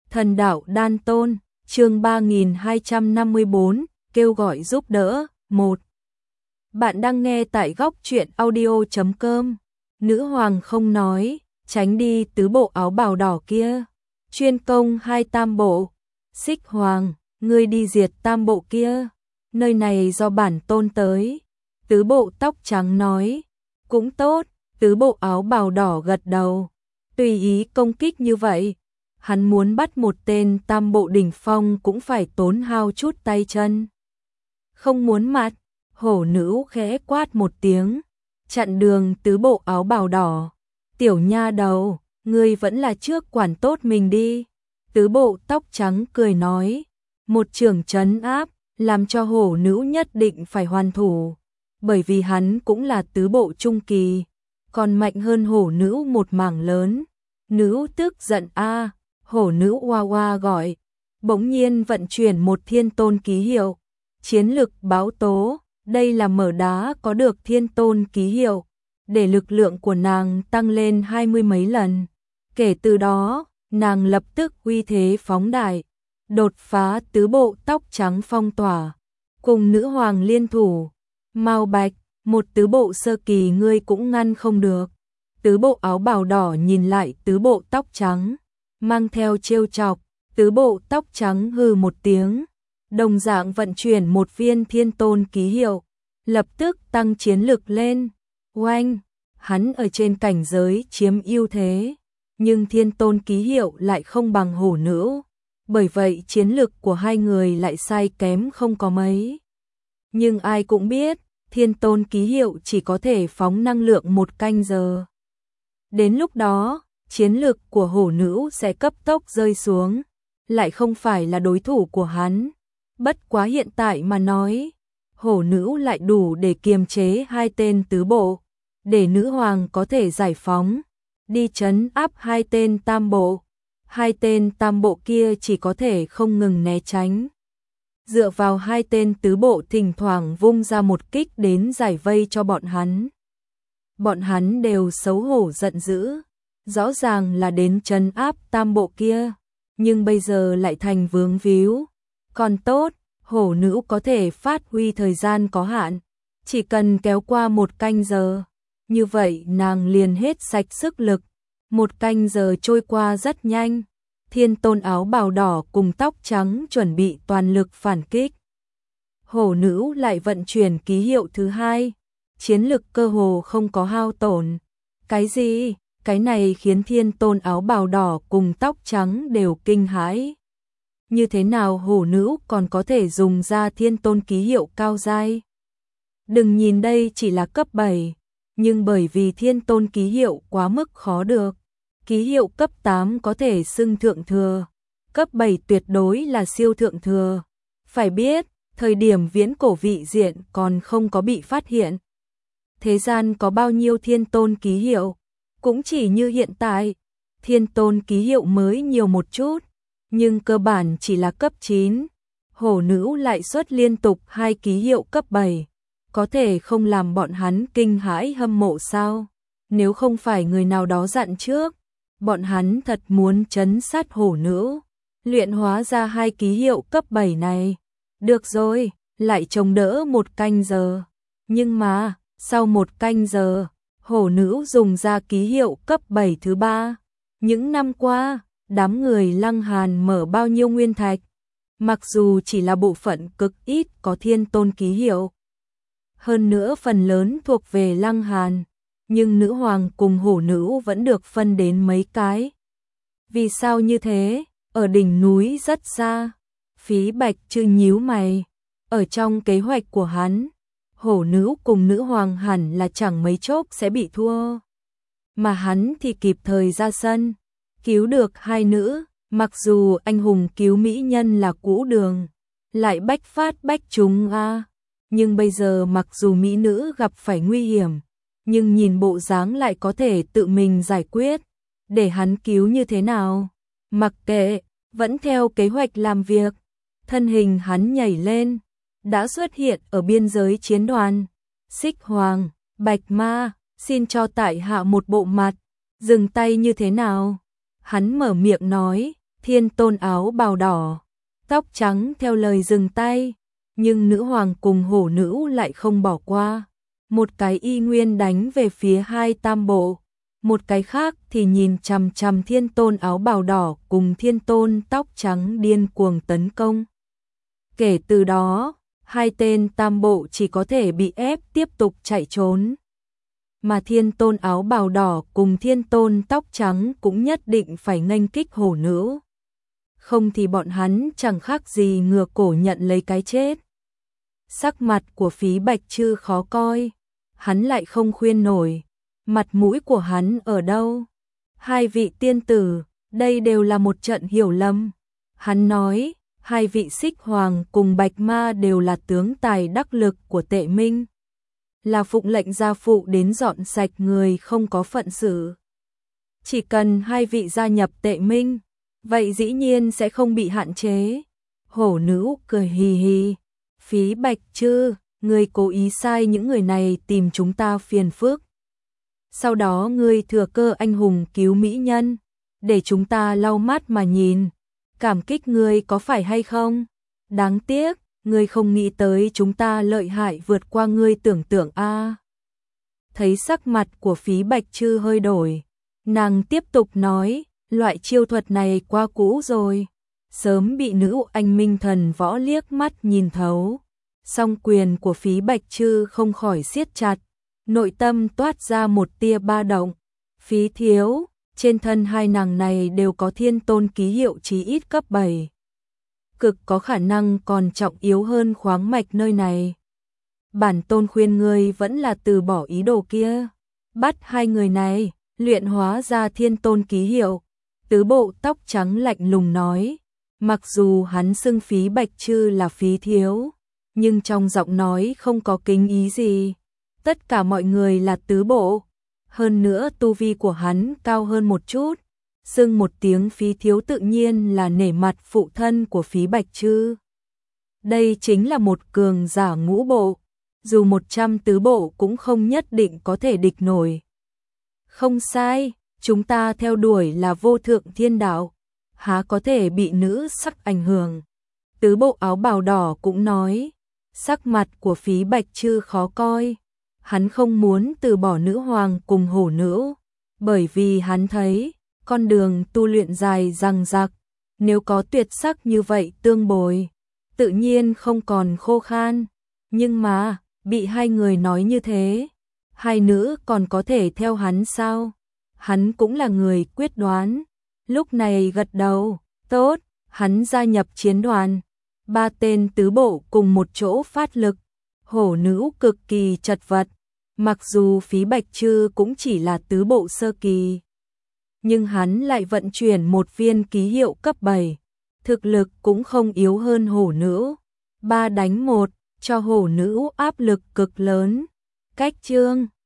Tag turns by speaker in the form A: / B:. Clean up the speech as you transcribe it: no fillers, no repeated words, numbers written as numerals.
A: Thần đạo đan tôn, chương 3254, kêu gọi giúp đỡ, 1. Bạn đang nghe tại góc truyện audio.com. Nữ hoàng không nói, tránh đi tứ bộ áo bào đỏ kia. Chuyên công 2 tam bộ. Xích hoàng, ngươi đi diệt tam bộ kia. Nơi này do bản tôn tới. Tứ bộ tóc trắng nói. Cũng tốt, tứ bộ áo bào đỏ gật đầu. Tùy ý công kích như vậy. Hắn muốn bắt một tên tam bộ đỉnh phong cũng phải tốn hao chút tay chân. Không muốn mặt, hổ nữ khẽ quát một tiếng, chặn đường tứ bộ áo bào đỏ. Tiểu nha đầu, ngươi vẫn là trước quản tốt mình đi. Tứ bộ tóc trắng cười nói, một trường trấn áp, làm cho hổ nữ nhất định phải hoàn thủ. Bởi vì hắn cũng là tứ bộ trung kỳ, còn mạnh hơn hổ nữ một mảng lớn. Nữ tức giận a. Hổ nữ oa oa gọi, bỗng nhiên vận chuyển một thiên tôn ký hiệu. Chiến lực báo tố, đây là mở đá có được thiên tôn ký hiệu, để lực lượng của nàng tăng lên 20 mấy lần. Kể từ đó, nàng lập tức uy thế phóng đại, đột phá tứ bộ tóc trắng phong tỏa, cùng nữ hoàng liên thủ. Mao Bạch, một tứ bộ sơ kỳ ngươi cũng ngăn không được. Tứ bộ áo bào đỏ nhìn lại tứ bộ tóc trắng, mang theo trêu chọc. Tứ bộ tóc trắng hừ một tiếng, đồng dạng vận chuyển một viên thiên tôn ký hiệu, lập tức tăng chiến lực lên. Oanh, hắn ở trên cảnh giới chiếm ưu thế, nhưng thiên tôn ký hiệu lại không bằng hổ nữ, bởi vậy chiến lực của hai người lại sai kém không có mấy. Nhưng ai cũng biết, thiên tôn ký hiệu chỉ có thể phóng năng lượng 1 canh giờ. Đến lúc đó, chiến lực của hổ nữ sẽ cấp tốc rơi xuống, lại không phải là đối thủ của hắn. Bất quá hiện tại mà nói, hổ nữ lại đủ để kiềm chế 2 tên tứ bộ, để nữ hoàng có thể giải phóng, đi trấn áp 2 tên tam bộ. 2 tên tam bộ kia chỉ có thể không ngừng né tránh. Dựa vào 2 tên tứ bộ thỉnh thoảng vung ra một kích đến giải vây cho bọn hắn. Bọn hắn đều xấu hổ giận dữ. Rõ ràng là đến trấn áp tam bộ kia, nhưng bây giờ lại thành vướng víu. Còn tốt, hổ nữ có thể phát huy thời gian có hạn, chỉ cần kéo qua 1 canh giờ, như vậy nàng liền hết sạch sức lực. 1 canh giờ trôi qua rất nhanh, thiên tôn áo bào đỏ cùng tóc trắng chuẩn bị toàn lực phản kích. Hổ nữ lại vận chuyển ký hiệu thứ 2, chiến lực cơ hồ không có hao tổn. Cái gì? Cái này khiến thiên tôn áo bào đỏ cùng tóc trắng đều kinh hãi. Như thế nào hổ nữ còn có thể dùng ra thiên tôn ký hiệu cao giai? Đừng nhìn đây chỉ là cấp 7, nhưng bởi vì thiên tôn ký hiệu quá mức khó được, ký hiệu cấp 8 có thể xưng thượng thừa, cấp 7 tuyệt đối là siêu thượng thừa. Phải biết, thời điểm viễn cổ vị diện còn không có bị phát hiện, thế gian có bao nhiêu thiên tôn ký hiệu? Cũng chỉ như hiện tại, thiên tôn ký hiệu mới nhiều một chút, nhưng cơ bản chỉ là cấp 9. Hổ nữ lại xuất liên tục 2 ký hiệu cấp 7, có thể không làm bọn hắn kinh hãi hâm mộ sao? Nếu không phải người nào đó dặn trước, bọn hắn thật muốn trấn sát hổ nữ, luyện hóa ra 2 ký hiệu cấp 7 này. Được rồi, lại chống đỡ 1 canh giờ. Nhưng mà, sau 1 canh giờ, hổ nữ dùng ra ký hiệu cấp 7 thứ 3. Những năm qua, đám người Lăng Hàn mở bao nhiêu nguyên thạch, mặc dù chỉ là bộ phận cực ít có thiên tôn ký hiệu. Hơn nữa phần lớn thuộc về Lăng Hàn, nhưng nữ hoàng cùng hổ nữ vẫn được phân đến mấy cái. Vì sao như thế? Ở đỉnh núi rất xa. Phí Bạch Trư nhíu mày. Ở trong kế hoạch của hắn, hổ nữ cùng nữ hoàng hẳn là chẳng mấy chốc sẽ bị thua. Mà hắn thì kịp thời ra sân, cứu được 2 nữ, mặc dù anh hùng cứu mỹ nhân là cũ đường, lại bách phát bách trúng a. Nhưng bây giờ mặc dù mỹ nữ gặp phải nguy hiểm, nhưng nhìn bộ dáng lại có thể tự mình giải quyết, để hắn cứu như thế nào? Mặc kệ, vẫn theo kế hoạch làm việc, thân hình hắn nhảy lên, đã xuất hiện ở biên giới chiến đoàn. Xích hoàng, Bạch ma, xin cho tại hạ một bộ mặt, dừng tay như thế nào? Hắn mở miệng nói, Thiên Tôn áo bào đỏ, tóc trắng theo lời dừng tay, nhưng nữ hoàng cùng hổ nữ lại không bỏ qua. Một cái y nguyên đánh về phía hai tam bộ, một cái khác thì nhìn chằm chằm Thiên Tôn áo bào đỏ cùng Thiên Tôn tóc trắng điên cuồng tấn công. Kể từ đó, hai tên tam bộ chỉ có thể bị ép tiếp tục chạy trốn. Mà Thiên Tôn áo bào đỏ cùng Thiên Tôn tóc trắng cũng nhất định phải nghênh kích hổ nữ. Không thì bọn hắn chẳng khác gì ngửa cổ nhận lấy cái chết. Sắc mặt của Phí Bạch Trư khó coi, hắn lại không khuyên nổi, mặt mũi của hắn ở đâu? Hai vị tiên tử, đây đều là một trận hiểu lầm. Hắn nói, hai vị Xích Hoàng cùng Bạch Ma đều là tướng tài đắc lực của Tệ Minh, là phụng lệnh gia phụ đến dọn sạch người không có phận sự. Chỉ cần hai vị gia nhập Tệ Minh, vậy dĩ nhiên sẽ không bị hạn chế. Hổ nữ cười hì hì, Phí Bạch Trư, ngươi cố ý sai những người này tìm chúng ta phiền phức. Sau đó ngươi thừa cơ anh hùng cứu mỹ nhân, để chúng ta lau mắt mà nhìn. Cảm kích ngươi có phải hay không? Đáng tiếc, ngươi không nghĩ tới chúng ta lợi hại vượt qua ngươi tưởng tượng a. Thấy sắc mặt của Phí Bạch Trư hơi đổi, nàng tiếp tục nói, loại chiêu thuật này quá cũ rồi, sớm bị nữ anh minh thần võ liếc mắt nhìn thấu. Song quyền của Phí Bạch Trư không khỏi siết chặt, nội tâm toát ra một tia ba động. Phí thiếu, trên thân hai nàng này đều có Thiên Tôn ký hiệu chí ít cấp 7. Cực có khả năng còn trọng yếu hơn khoáng mạch nơi này. Bản tôn khuyên ngươi vẫn là từ bỏ ý đồ kia. Bắt hai người này, luyện hóa ra Thiên Tôn ký hiệu. Tứ bộ tóc trắng lạnh lùng nói. Mặc dù hắn xưng Phí Bạch Trư là Phí thiếu, nhưng trong giọng nói không có kính ý gì. Tất cả mọi người là tứ bộ. Hơn nữa tu vi của hắn cao hơn một chút. Xưng một tiếng Phí thiếu tự nhiên là nể mặt phụ thân của Phí Bạch Trư. Đây chính là một cường giả ngũ bộ. Dù 100 tứ bộ cũng không nhất định có thể địch nổi. Không sai, chúng ta theo đuổi là vô thượng thiên đạo, há có thể bị nữ sắc ảnh hưởng. Tứ bộ áo bào đỏ cũng nói, sắc mặt của Phí Bạch Trư khó coi. Hắn không muốn từ bỏ nữ hoàng cùng hổ nữ, bởi vì hắn thấy con đường tu luyện dài dằng dặc, nếu có tuyệt sắc như vậy tương bồi, tự nhiên không còn khô khan. Nhưng mà, bị hai người nói như thế, hai nữ còn có thể theo hắn sao? Hắn cũng là người quyết đoán, lúc này gật đầu, tốt, hắn gia nhập chiến đoàn. Ba tên tứ bộ cùng một chỗ phát lực, hổ nữ cực kỳ chật vật. Mặc dù Phí Bạch Trư cũng chỉ là tứ bộ sơ kỳ, nhưng hắn lại vận chuyển một viên ký hiệu cấp 7, thực lực cũng không yếu hơn hổ nữ. 3 đánh 1, cho hổ nữ áp lực cực lớn. Cách chương